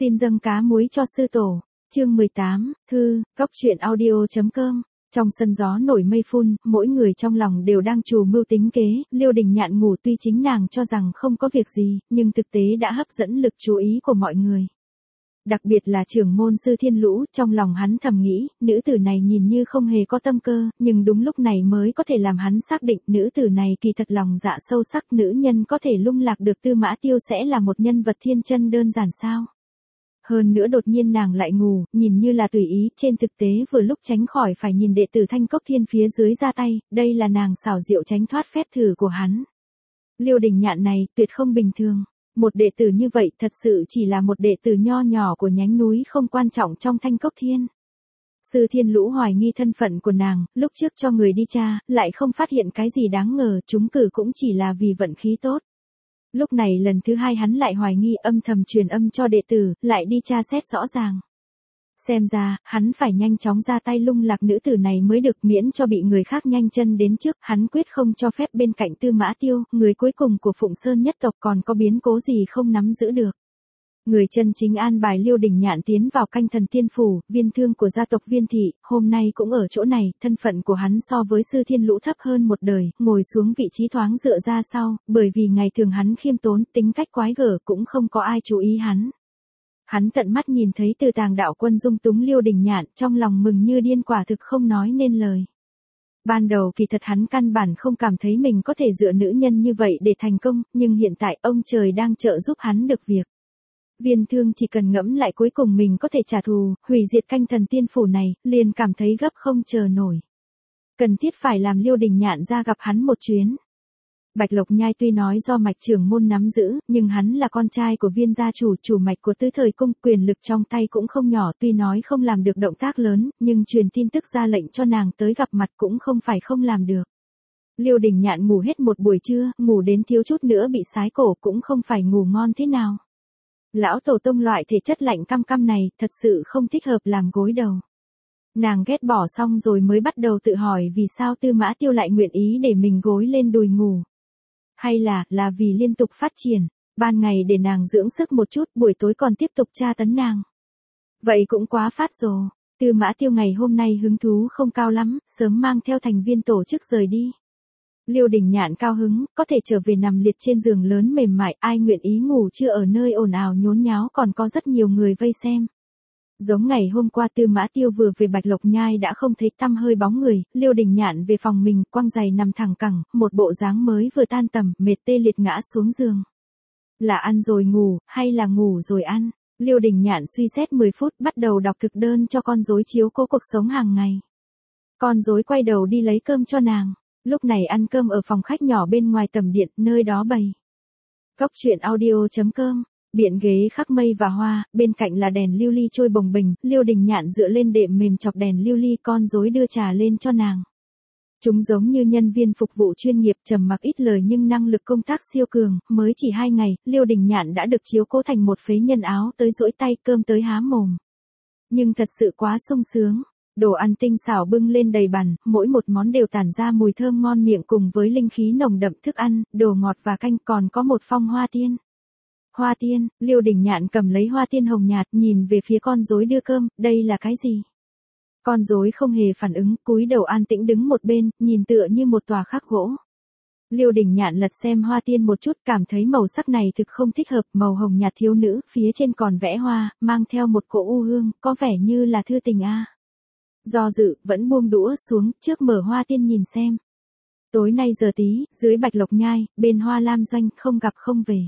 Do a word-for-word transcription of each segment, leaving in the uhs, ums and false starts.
Xin dâng cá muối cho sư tổ. Chương mười tám, thư, góc truyện audio.com. Trong sân gió nổi mây phun, mỗi người trong lòng đều đang trù mưu tính kế, Liêu Đình Nhạn ngủ tuy chính nàng cho rằng không có việc gì, nhưng thực tế đã hấp dẫn lực chú ý của mọi người. Đặc biệt là trưởng môn sư Thiên Lũ, trong lòng hắn thầm nghĩ, nữ tử này nhìn như không hề có tâm cơ, nhưng đúng lúc này mới có thể làm hắn xác định nữ tử này kỳ thật lòng dạ sâu sắc, nữ nhân có thể lung lạc được Tư Mã Tiêu sẽ là một nhân vật thiên chân đơn giản sao. Hơn nữa đột nhiên nàng lại ngủ, nhìn như là tùy ý, trên thực tế vừa lúc tránh khỏi phải nhìn đệ tử Thanh Cốc Thiên phía dưới ra tay, đây là nàng xảo diệu tránh thoát phép thử của hắn. Liêu Đình Nhạn này, tuyệt không bình thường. Một đệ tử như vậy thật sự chỉ là một đệ tử nho nhỏ của nhánh núi không quan trọng trong Thanh Cốc Thiên. Sư Thiên Lũ hoài nghi thân phận của nàng, lúc trước cho người đi tra, lại không phát hiện cái gì đáng ngờ, trúng cử cũng chỉ là vì vận khí tốt. Lúc này lần thứ hai hắn lại hoài nghi, âm thầm truyền âm cho đệ tử, lại đi tra xét rõ ràng. Xem ra, hắn phải nhanh chóng ra tay lung lạc nữ tử này mới được, miễn cho bị người khác nhanh chân đến trước, hắn quyết không cho phép bên cạnh Tư Mã Tiêu, người cuối cùng của Phụng Sơn nhất tộc còn có biến cố gì không nắm giữ được. Người chân chính an bài Liêu Đình Nhạn tiến vào canh thần tiên phủ, viên thương của gia tộc Viên Thị, hôm nay cũng ở chỗ này, thân phận của hắn so với sư Thiên Lũ thấp hơn một đời, ngồi xuống vị trí thoáng dựa ra sau, bởi vì ngày thường hắn khiêm tốn, tính cách quái gở cũng không có ai chú ý hắn. Hắn tận mắt nhìn thấy Từ Tàng đạo quân dung túng Liêu Đình Nhạn, trong lòng mừng như điên, quả thực không nói nên lời. Ban đầu kỳ thật hắn căn bản không cảm thấy mình có thể dựa nữ nhân như vậy để thành công, nhưng hiện tại ông trời đang trợ giúp hắn được việc. Viên thương chỉ cần ngẫm lại cuối cùng mình có thể trả thù, hủy diệt canh thần tiên phủ này, liền cảm thấy gấp không chờ nổi. Cần thiết phải làm Liêu Đình Nhạn ra gặp hắn một chuyến. Bạch Lộc Nhai tuy nói do mạch trưởng môn nắm giữ, nhưng hắn là con trai của Viên gia chủ, chủ mạch của Tứ Thời cung, quyền lực trong tay cũng không nhỏ, tuy nói không làm được động tác lớn, nhưng truyền tin tức ra lệnh cho nàng tới gặp mặt cũng không phải không làm được. Liêu Đình Nhạn ngủ hết một buổi trưa, ngủ đến thiếu chút nữa bị sái cổ cũng không phải ngủ ngon thế nào. Lão tổ tông loại thể chất lạnh căm căm này, thật sự không thích hợp làm gối đầu. Nàng ghét bỏ xong rồi mới bắt đầu tự hỏi vì sao Tư Mã Tiêu lại nguyện ý để mình gối lên đùi ngủ. Hay là, là vì liên tục phát triển, ban ngày để nàng dưỡng sức một chút, buổi tối còn tiếp tục tra tấn nàng. Vậy cũng quá phát rồi. Tư Mã Tiêu ngày hôm nay hứng thú không cao lắm, sớm mang theo thành viên tổ chức rời đi. Liêu Đình Nhạn cao hứng, có thể trở về nằm liệt trên giường lớn mềm mại, ai nguyện ý ngủ chưa ở nơi ồn ào nhốn nháo, còn có rất nhiều người vây xem. Giống ngày hôm qua Tư Mã Tiêu vừa về Bạch Lộc Nhai đã không thấy tăm hơi bóng người, Liêu Đình Nhạn về phòng mình, quăng giày nằm thẳng cẳng, một bộ dáng mới vừa tan tầm, mệt tê liệt ngã xuống giường. Là ăn rồi ngủ, hay là ngủ rồi ăn? Liêu Đình Nhạn suy xét mười phút, bắt đầu đọc thực đơn cho con rối chiếu cố cuộc sống hàng ngày. Con rối quay đầu đi lấy cơm cho nàng. Lúc này ăn cơm ở phòng khách nhỏ bên ngoài tầm điện, nơi đó bày. Góc truyện audio.com. Biện ghế khắc mây và hoa, bên cạnh là đèn lưu ly trôi bồng bềnh, Liêu Đình Nhạn dựa lên đệm mềm chọc đèn lưu ly, con rối đưa trà lên cho nàng. Chúng giống như nhân viên phục vụ chuyên nghiệp, trầm mặc ít lời nhưng năng lực công tác siêu cường, mới chỉ hai ngày, Liêu Đình Nhạn đã được chiếu cố thành một phế nhân, áo tới duỗi tay, cơm tới há mồm. Nhưng thật sự quá sung sướng. Đồ ăn tinh xảo bưng lên đầy bàn, mỗi một món đều tản ra mùi thơm ngon miệng cùng với linh khí nồng đậm, thức ăn, đồ ngọt và canh, còn có một phong hoa tiên. Hoa tiên, Liêu Đình Nhạn cầm lấy hoa tiên hồng nhạt, nhìn về phía con rối đưa cơm, đây là cái gì? Con rối không hề phản ứng, cúi đầu an tĩnh đứng một bên, nhìn tựa như một tòa khắc gỗ. Liêu Đình Nhạn lật xem hoa tiên một chút, cảm thấy màu sắc này thực không thích hợp, màu hồng nhạt thiếu nữ, phía trên còn vẽ hoa, mang theo một cỗ u hương, có vẻ như là thư tình a. À. Do dự, vẫn buông đũa xuống, trước mở hoa tiên nhìn xem. Tối nay giờ tí, dưới Bạch Lộc Nhai, bên Hoa Lam doanh, không gặp không về.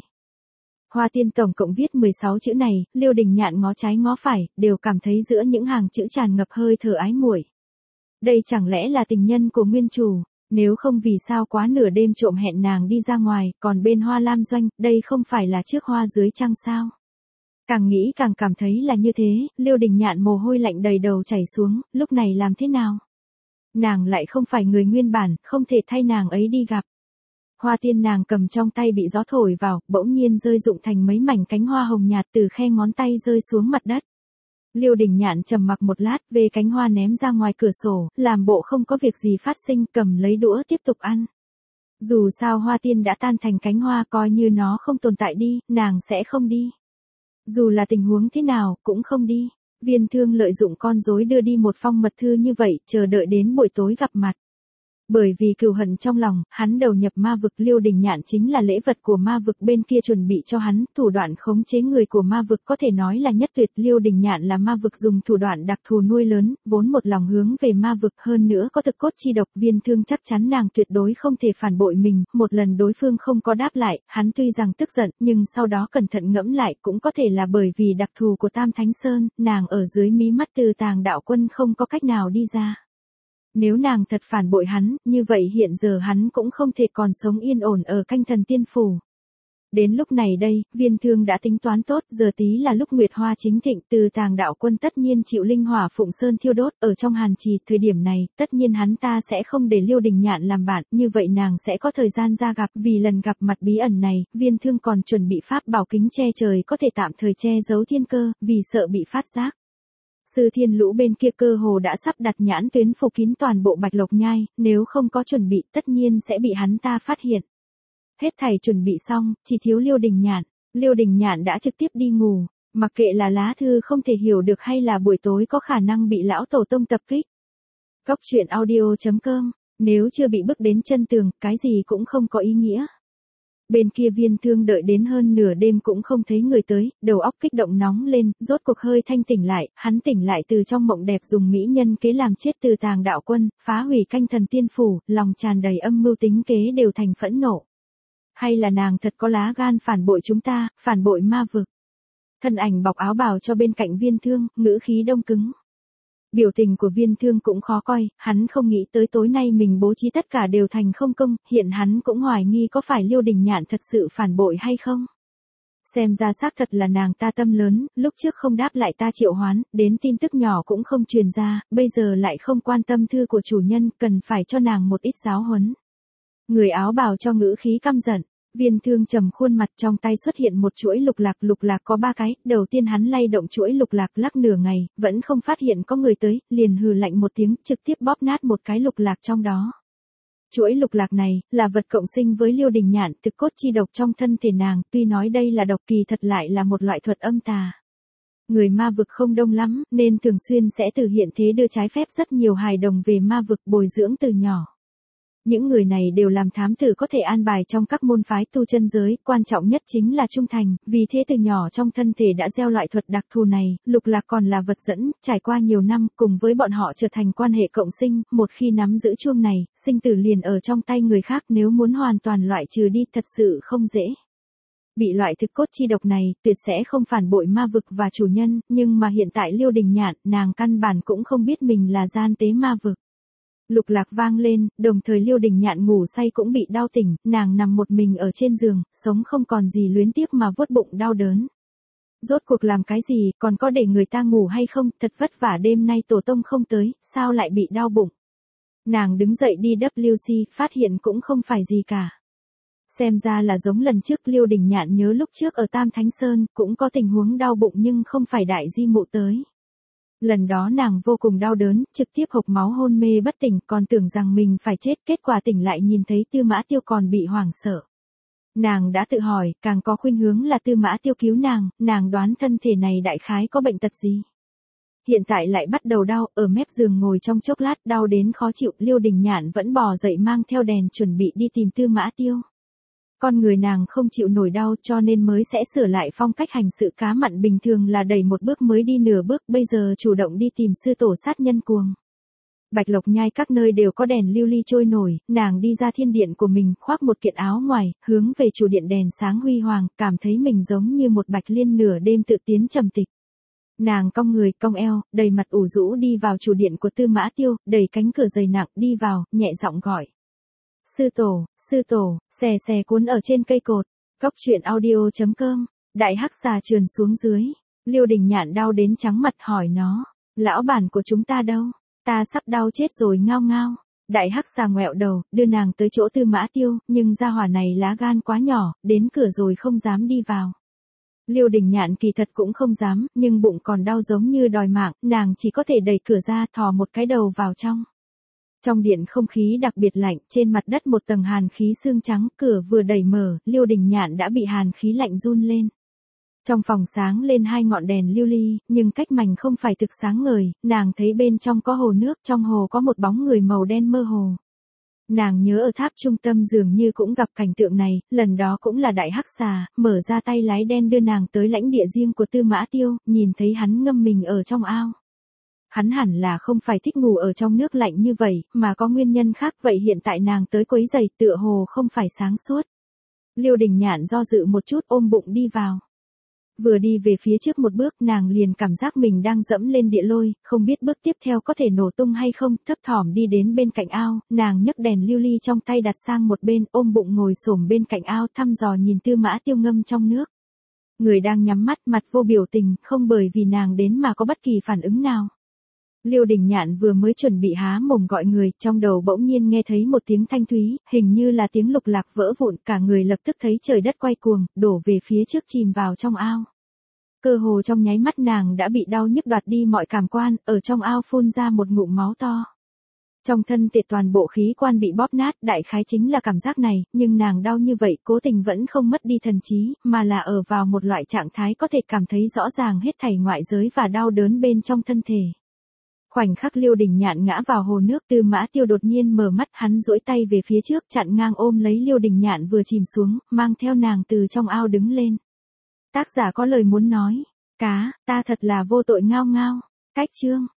Hoa tiên tổng cộng viết mười sáu chữ này, Liêu Đình Nhạn ngó trái ngó phải, đều cảm thấy giữa những hàng chữ tràn ngập hơi thở ái muội. Đây chẳng lẽ là tình nhân của nguyên chủ, nếu không vì sao quá nửa đêm trộm hẹn nàng đi ra ngoài, còn bên Hoa Lam doanh, đây không phải là chiếc hoa dưới trăng sao? Càng nghĩ càng cảm thấy là như thế, Liêu Đình Nhạn mồ hôi lạnh đầy đầu chảy xuống, lúc này làm thế nào? Nàng lại không phải người nguyên bản, không thể thay nàng ấy đi gặp. Hoa tiên nàng cầm trong tay bị gió thổi vào, bỗng nhiên rơi rụng thành mấy mảnh cánh hoa hồng nhạt từ khe ngón tay rơi xuống mặt đất. Liêu Đình Nhạn trầm mặc một lát, về cánh hoa ném ra ngoài cửa sổ, làm bộ không có việc gì phát sinh, cầm lấy đũa tiếp tục ăn. Dù sao hoa tiên đã tan thành cánh hoa, coi như nó không tồn tại đi, nàng sẽ không đi. Dù là tình huống thế nào, cũng không đi. Viên Thương lợi dụng con rối đưa đi một phong mật thư như vậy, chờ đợi đến buổi tối gặp mặt. Bởi vì cừu hận trong lòng, hắn đầu nhập ma vực, Liêu Đình Nhạn chính là lễ vật của ma vực bên kia chuẩn bị cho hắn, thủ đoạn khống chế người của ma vực có thể nói là nhất tuyệt. Liêu Đình Nhạn là ma vực dùng thủ đoạn đặc thù nuôi lớn, vốn một lòng hướng về ma vực, hơn nữa có thực cốt chi độc. Viên Thương chắc chắn nàng tuyệt đối không thể phản bội mình. Một lần đối phương không có đáp lại, hắn tuy rằng tức giận, nhưng sau đó cẩn thận ngẫm lại, cũng có thể là bởi vì đặc thù của Tam Thánh Sơn, nàng ở dưới mí mắt Từ Tàng đạo quân không có cách nào đi ra. Nếu nàng thật phản bội hắn, như vậy hiện giờ hắn cũng không thể còn sống yên ổn ở Canh Thần Tiên Phủ. Đến lúc này đây, Viên Thương đã tính toán tốt, giờ tí là lúc Nguyệt Hoa chính thịnh, Từ Tàng đạo quân tất nhiên chịu linh hỏa Phụng Sơn thiêu đốt, ở trong hàn trì. Thời điểm này, tất nhiên hắn ta sẽ không để Liêu Đình Nhạn làm bạn, như vậy nàng sẽ có thời gian ra gặp. Vì lần gặp mặt bí ẩn này, Viên Thương còn chuẩn bị pháp bảo kính che trời có thể tạm thời che giấu thiên cơ, vì sợ bị phát giác. Sư Thiên Lũ bên kia cơ hồ đã sắp đặt nhãn tuyến phủ kín toàn bộ Bạch Lộc Nhai, nếu không có chuẩn bị tất nhiên sẽ bị hắn ta phát hiện. Hết thảy chuẩn bị xong, chỉ thiếu Liêu Đình Nhạn. Liêu Đình Nhạn đã trực tiếp đi ngủ, mặc kệ là lá thư không thể hiểu được hay là buổi tối có khả năng bị lão tổ tông tập kích. Góc truyện audio chấm com, nếu chưa bị bước đến chân tường, cái gì cũng không có ý nghĩa. Bên kia Viên Thương đợi đến hơn nửa đêm cũng không thấy người tới, đầu óc kích động nóng lên, rốt cuộc hơi thanh tỉnh lại, hắn tỉnh lại từ trong mộng đẹp dùng mỹ nhân kế làm chết Từ Tàng đạo quân, phá hủy Canh Thần Tiên Phủ, lòng tràn đầy âm mưu tính kế đều thành phẫn nộ. Hay là nàng thật có lá gan phản bội chúng ta, phản bội ma vực. Thân ảnh bọc áo bào cho bên cạnh Viên Thương, ngữ khí đông cứng. Biểu tình của Viên Thương cũng khó coi, hắn không nghĩ tới tối nay mình bố trí tất cả đều thành không công, hiện hắn cũng hoài nghi có phải Liêu Đình Nhạn thật sự phản bội hay không. Xem ra xác thật là nàng ta tâm lớn, lúc trước không đáp lại ta triệu hoán, đến tin tức nhỏ cũng không truyền ra, bây giờ lại không quan tâm thư của chủ nhân, cần phải cho nàng một ít giáo huấn. Người áo bào cho ngữ khí căm giận. Viên Thương trầm khuôn mặt, trong tay xuất hiện một chuỗi lục lạc, lục lạc có ba cái, đầu tiên hắn lay động chuỗi lục lạc lắc nửa ngày, vẫn không phát hiện có người tới, liền hừ lạnh một tiếng, trực tiếp bóp nát một cái lục lạc trong đó. Chuỗi lục lạc này, là vật cộng sinh với Liêu Đình Nhạn, thực cốt chi độc trong thân thể nàng, tuy nói đây là độc kỳ thật lại là một loại thuật âm tà. Người ma vực không đông lắm, nên thường xuyên sẽ từ hiện thế đưa trái phép rất nhiều hài đồng về ma vực bồi dưỡng từ nhỏ. Những người này đều làm thám tử có thể an bài trong các môn phái tu chân giới, quan trọng nhất chính là trung thành, vì thế từ nhỏ trong thân thể đã gieo loại thuật đặc thù này, lục lạc còn là vật dẫn, trải qua nhiều năm, cùng với bọn họ trở thành quan hệ cộng sinh, một khi nắm giữ chuông này, sinh tử liền ở trong tay người khác, nếu muốn hoàn toàn loại trừ đi thật sự không dễ. Bị loại thực cốt chi độc này, tuyệt sẽ không phản bội ma vực và chủ nhân, nhưng mà hiện tại Liêu Đình Nhạn, nàng căn bản cũng không biết mình là gian tế ma vực. Lục lạc vang lên, đồng thời Liêu Đình Nhạn ngủ say cũng bị đau tỉnh, nàng nằm một mình ở trên giường, sống không còn gì luyến tiếc mà vuốt bụng đau đớn. Rốt cuộc làm cái gì, còn có để người ta ngủ hay không, thật vất vả đêm nay tổ tông không tới, sao lại bị đau bụng. Nàng đứng dậy đi W C, phát hiện cũng không phải gì cả. Xem ra là giống lần trước Liêu Đình Nhạn nhớ lúc trước ở Tam Thánh Sơn, cũng có tình huống đau bụng nhưng không phải đại di mụ tới. Lần đó nàng vô cùng đau đớn, trực tiếp hộc máu hôn mê bất tỉnh, còn tưởng rằng mình phải chết, kết quả tỉnh lại nhìn thấy Tư Mã Tiêu còn bị hoảng sợ. Nàng đã tự hỏi, càng có khuynh hướng là Tư Mã Tiêu cứu nàng, nàng đoán thân thể này đại khái có bệnh tật gì. Hiện tại lại bắt đầu đau, ở mép giường ngồi trong chốc lát, đau đến khó chịu, Liêu Đình Nhạn vẫn bò dậy mang theo đèn chuẩn bị đi tìm Tư Mã Tiêu. Con người nàng không chịu nổi đau cho nên mới sẽ sửa lại phong cách hành sự cá mặn bình thường là đẩy một bước mới đi nửa bước, bây giờ chủ động đi tìm sư tổ sát nhân cuồng. Bạch Lộc Nhai các nơi đều có đèn lưu ly trôi nổi, nàng đi ra thiên điện của mình, khoác một kiện áo ngoài, hướng về chủ điện đèn sáng huy hoàng, cảm thấy mình giống như một bạch liên nửa đêm tự tiến trầm tịch. Nàng cong người, cong eo, đầy mặt ủ rũ đi vào chủ điện của Tư Mã Tiêu, đẩy cánh cửa dày nặng đi vào, nhẹ giọng gọi. Sư tổ, sư tổ, xè xè cuốn ở trên cây cột. Góc truyện audio chấm com. Đại hắc xà trườn xuống dưới. Liêu Đình Nhạn đau đến trắng mặt hỏi nó. Lão bản của chúng ta đâu? Ta sắp đau chết rồi ngao ngao. Đại hắc xà ngoẹo đầu, đưa nàng tới chỗ Tư Mã Tiêu, nhưng gia hỏa này lá gan quá nhỏ, đến cửa rồi không dám đi vào. Liêu Đình Nhạn kỳ thật cũng không dám, nhưng bụng còn đau giống như đòi mạng, nàng chỉ có thể đẩy cửa ra, thò một cái đầu vào trong. Trong điện không khí đặc biệt lạnh, trên mặt đất một tầng hàn khí xương trắng, cửa vừa đẩy mở, Liêu Đình Nhạn đã bị hàn khí lạnh run lên. Trong phòng sáng lên hai ngọn đèn lưu ly, nhưng cách mảnh không phải thực sáng ngời, nàng thấy bên trong có hồ nước, trong hồ có một bóng người màu đen mơ hồ. Nàng nhớ ở tháp trung tâm dường như cũng gặp cảnh tượng này, lần đó cũng là đại hắc xà, mở ra tay lái đen đưa nàng tới lãnh địa riêng của Tư Mã Tiêu, nhìn thấy hắn ngâm mình ở trong ao. Hắn hẳn là không phải thích ngủ ở trong nước lạnh như vậy, mà có nguyên nhân khác, vậy hiện tại nàng tới quấy giày tựa hồ không phải sáng suốt. Liêu Đình Nhạn do dự một chút ôm bụng đi vào. Vừa đi về phía trước một bước nàng liền cảm giác mình đang dẫm lên địa lôi, không biết bước tiếp theo có thể nổ tung hay không, thấp thỏm đi đến bên cạnh ao, nàng nhấc đèn lưu ly trong tay đặt sang một bên, ôm bụng ngồi xổm bên cạnh ao thăm dò nhìn Tư Mã Tiêu ngâm trong nước. Người đang nhắm mắt mặt vô biểu tình, không bởi vì nàng đến mà có bất kỳ phản ứng nào. Liêu Đình Nhạn vừa mới chuẩn bị há mồm gọi người, trong đầu bỗng nhiên nghe thấy một tiếng thanh thúy, hình như là tiếng lục lạc vỡ vụn, cả người lập tức thấy trời đất quay cuồng, đổ về phía trước chìm vào trong ao. Cơ hồ trong nháy mắt nàng đã bị đau nhức đoạt đi mọi cảm quan, ở trong ao phun ra một ngụm máu to. Trong thân thể toàn bộ khí quan bị bóp nát, đại khái chính là cảm giác này, nhưng nàng đau như vậy cố tình vẫn không mất đi thần trí, mà là ở vào một loại trạng thái có thể cảm thấy rõ ràng hết thảy ngoại giới và đau đớn bên trong thân thể. Khoảnh khắc Liêu Đình Nhạn ngã vào hồ nước, Tư Mã Tiêu đột nhiên mở mắt, hắn duỗi tay về phía trước chặn ngang ôm lấy Liêu Đình Nhạn vừa chìm xuống, mang theo nàng từ trong ao đứng lên. Tác giả có lời muốn nói, cá, ta thật là vô tội ngao ngao, cách chương.